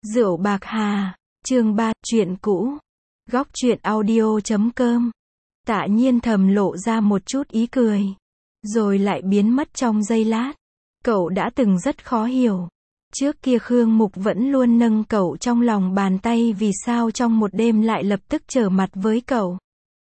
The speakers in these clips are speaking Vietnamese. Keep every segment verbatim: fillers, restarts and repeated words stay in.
Rượu bạc hà, chương ba, chuyện cũ. Góc truyện audio chấm com. Tạ Nhiên thầm lộ ra một chút ý cười, rồi lại biến mất trong giây lát. Cậu đã từng rất khó hiểu. Trước kia Khương Mục vẫn luôn nâng cậu trong lòng bàn tay, vì sao trong một đêm lại lập tức trở mặt với cậu.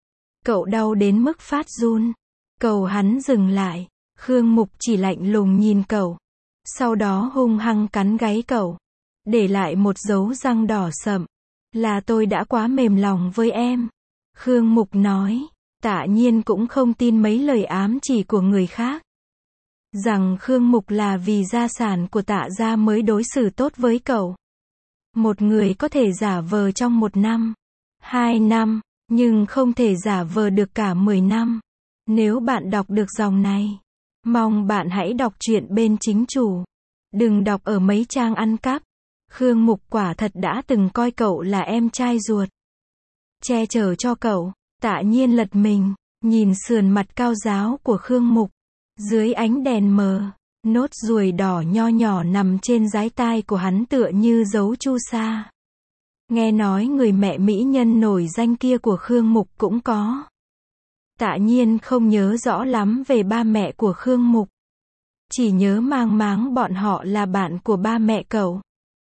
Cậu đau đến mức phát run. Cầu hắn dừng lại. Khương Mục chỉ lạnh lùng nhìn cậu, sau đó hung hăng cắn gáy cậu, để lại một dấu răng đỏ sậm. Là tôi đã quá mềm lòng với em. Khương Mục nói. Tạ Nhiên cũng không tin mấy lời ám chỉ của người khác, rằng Khương Mục là vì gia sản của Tạ gia mới đối xử tốt với cậu. Một người có thể giả vờ trong một năm, hai năm, nhưng không thể giả vờ được cả mười năm. Nếu bạn đọc được dòng này, mong bạn hãy đọc truyện bên chính chủ. Đừng đọc ở mấy trang ăn cắp. Khương Mục quả thật đã từng coi cậu là em trai ruột, che chở cho cậu. Tạ Nhiên lật mình, nhìn sườn mặt cao ráo của Khương Mục. Dưới ánh đèn mờ, nốt ruồi đỏ nho nhỏ nằm trên dái tai của hắn tựa như dấu chu sa. Nghe nói người mẹ mỹ nhân nổi danh kia của Khương Mục cũng có. Tạ Nhiên không nhớ rõ lắm về ba mẹ của Khương Mục, chỉ nhớ mang máng bọn họ là bạn của ba mẹ cậu.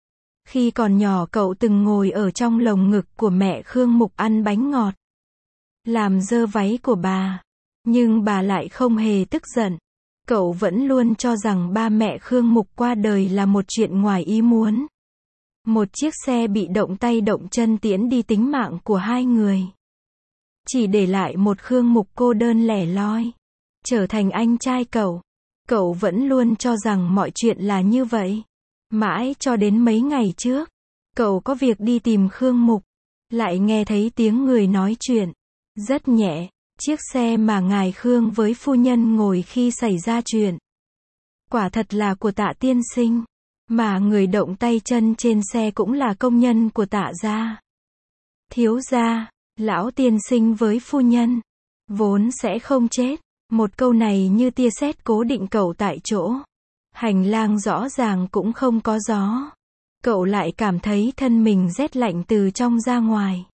Khi còn nhỏ cậu từng ngồi ở trong lồng ngực của mẹ Khương Mục ăn bánh ngọt, làm dơ váy của bà, nhưng bà lại không hề tức giận. Cậu vẫn luôn cho rằng ba mẹ Khương Mục qua đời là một chuyện ngoài ý muốn. Một chiếc xe bị động tay động chân tiễn đi tính mạng của hai người, chỉ để lại một Khương Mục cô đơn lẻ loi, trở thành anh trai cậu. Cậu vẫn luôn cho rằng mọi chuyện là như vậy. Mãi cho đến mấy ngày trước, cậu có việc đi tìm Khương Mục, lại nghe thấy tiếng người nói chuyện, rất nhẹ. Chiếc xe mà ngài Khương với phu nhân ngồi khi xảy ra chuyện, quả thật là của Tạ tiên sinh, mà người động tay chân trên xe cũng là công nhân của Tạ gia. Thiếu gia, lão tiên sinh với phu nhân vốn sẽ không chết. Một câu này như tia sét cố định cậu tại chỗ. Hành lang rõ ràng cũng không có gió. Cậu lại cảm thấy thân mình rét lạnh từ trong ra ngoài.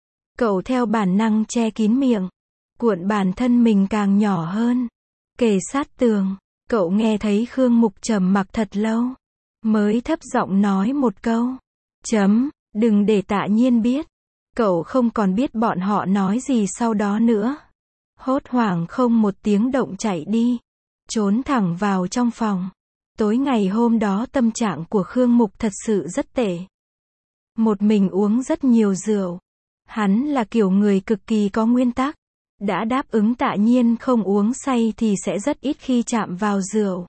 Cậu theo bản năng che kín miệng, cuộn bản thân mình càng nhỏ hơn, kề sát tường. Cậu nghe thấy Khương Mục trầm mặc thật lâu, mới thấp giọng nói một câu. Chấm, đừng để Tạ Nhiên biết. Cậu không còn biết bọn họ nói gì sau đó nữa. Hốt hoảng không một tiếng động chạy đi, trốn thẳng vào trong phòng. Tối ngày hôm đó tâm trạng của Khương Mục thật sự rất tệ. Một mình uống rất nhiều rượu. Hắn là kiểu người cực kỳ có nguyên tắc. Đã đáp ứng Tạ Nhiên không uống say thì sẽ rất ít khi chạm vào rượu.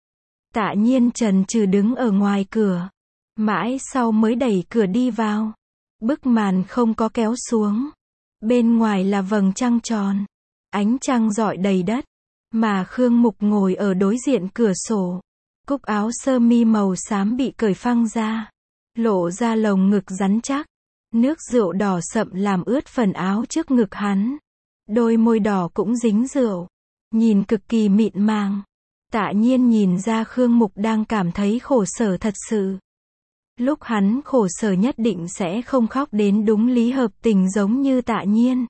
Tạ Nhiên chần chừ đứng ở ngoài cửa, mãi sau mới đẩy cửa đi vào. Bức màn không có kéo xuống. Bên ngoài là vầng trăng tròn, ánh trăng rọi đầy đất, mà Khương Mục ngồi ở đối diện cửa sổ. Cúc áo sơ mi màu xám bị cởi phăng ra, lộ ra lồng ngực rắn chắc. Nước rượu đỏ sậm làm ướt phần áo trước ngực hắn. Đôi môi đỏ cũng dính rượu, nhìn cực kỳ mịn màng. Tạ Nhiên nhìn ra Khương Mục đang cảm thấy khổ sở thật sự. Lúc hắn khổ sở nhất định sẽ không khóc đến đúng lý hợp tình giống như Tạ Nhiên.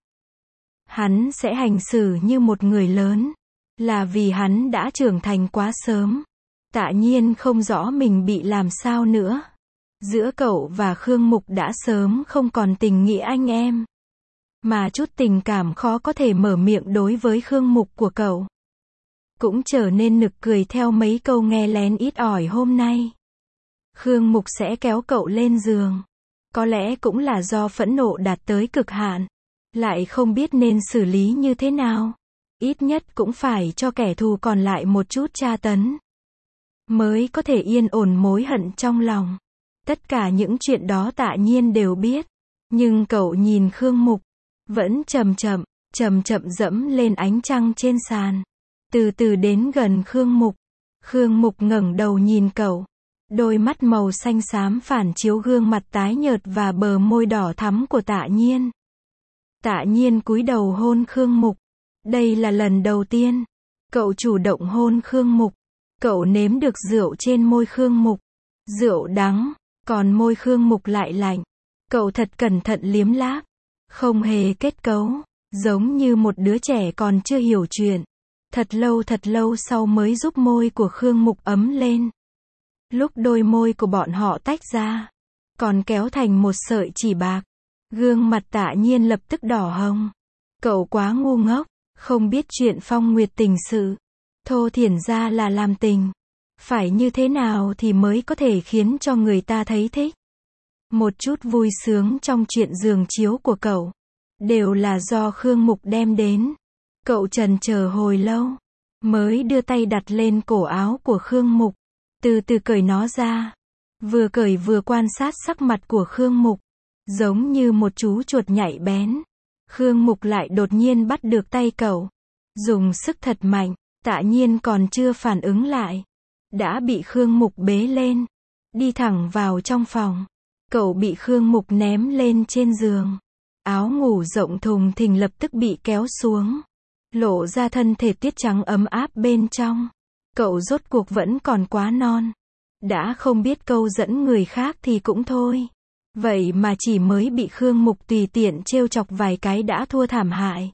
Hắn sẽ hành xử như một người lớn, là vì hắn đã trưởng thành quá sớm. Tạ Nhiên không rõ mình bị làm sao nữa. Giữa cậu và Khương Mục đã sớm không còn tình nghĩa anh em, mà chút tình cảm khó có thể mở miệng đối với Khương Mục của cậu cũng trở nên nực cười theo mấy câu nghe lén ít ỏi hôm nay. Khương Mục sẽ kéo cậu lên giường, có lẽ cũng là do phẫn nộ đạt tới cực hạn, lại không biết nên xử lý như thế nào. Ít nhất cũng phải cho kẻ thù còn lại một chút tra tấn, mới có thể yên ổn mối hận trong lòng. Tất cả những chuyện đó Tạ Nhiên đều biết, nhưng cậu nhìn Khương Mục, vẫn chậm chậm, chậm chậm dẫm lên ánh trăng trên sàn, từ từ đến gần Khương Mục. Khương Mục ngẩng đầu nhìn cậu, đôi mắt màu xanh xám phản chiếu gương mặt tái nhợt và bờ môi đỏ thắm của Tạ Nhiên. Tạ Nhiên cúi đầu hôn Khương Mục. Đây là lần đầu tiên cậu chủ động hôn Khương Mục. Cậu nếm được rượu trên môi Khương Mục, rượu đắng, Còn môi Khương Mục lại lạnh. Cậu thật cẩn thận liếm láp. Không hề kết cấu. Giống như một đứa trẻ còn chưa hiểu chuyện. Thật lâu thật lâu sau mới giúp môi của Khương Mục ấm lên. Lúc đôi môi của bọn họ tách ra, còn kéo thành một sợi chỉ bạc. Gương mặt Tạ Nhiên lập tức đỏ hồng. Cậu quá ngu ngốc, không biết chuyện phong nguyệt tình sự. Thô thiển ra là làm tình. Phải như thế nào thì mới có thể khiến cho người ta thấy thích. Một chút vui sướng trong chuyện giường chiếu của cậu, đều là do Khương Mục đem đến. Cậu trần chờ hồi lâu, mới đưa tay đặt lên cổ áo của Khương Mục, từ từ cởi nó ra. Vừa cởi vừa quan sát sắc mặt của Khương Mục, giống như một chú chuột nhạy bén. Khương Mục lại đột nhiên bắt được tay cậu, dùng sức thật mạnh. Tạ Nhiên còn chưa phản ứng lại, đã bị Khương Mục bế lên, đi thẳng vào trong phòng. Cậu bị Khương Mục ném lên trên giường. Áo ngủ rộng thùng thình lập tức bị kéo xuống, lộ ra thân thể tuyết trắng ấm áp bên trong. Cậu rốt cuộc vẫn còn quá non. Đã không biết câu dẫn người khác thì cũng thôi. Vậy mà chỉ mới bị Khương Mục tùy tiện trêu chọc vài cái đã thua thảm hại.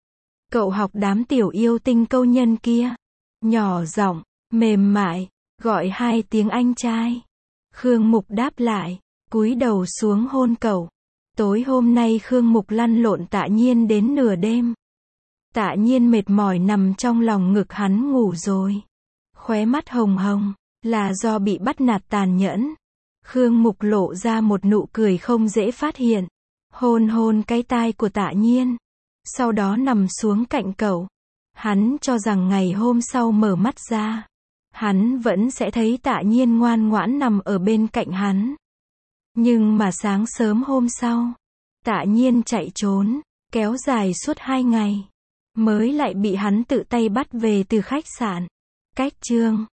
Cậu học đám tiểu yêu tinh câu nhân kia. Nhỏ giọng, mềm mại, gọi hai tiếng anh trai. Khương Mục đáp lại, cúi đầu xuống hôn cậu. Tối hôm nay Khương Mục lăn lộn Tạ Nhiên đến nửa đêm. Tạ Nhiên mệt mỏi nằm trong lòng ngực hắn ngủ rồi. Khóe mắt hồng hồng, là do bị bắt nạt tàn nhẫn. Khương Mục lộ ra một nụ cười không dễ phát hiện. Hôn hôn cái tai của Tạ Nhiên. Sau đó nằm xuống cạnh cậu. Hắn cho rằng ngày hôm sau mở mắt ra, hắn vẫn sẽ thấy Tạ Nhiên ngoan ngoãn nằm ở bên cạnh hắn. Nhưng mà sáng sớm hôm sau, Tạ Nhiên chạy trốn, kéo dài suốt hai ngày, mới lại bị hắn tự tay bắt về từ khách sạn. Cách chương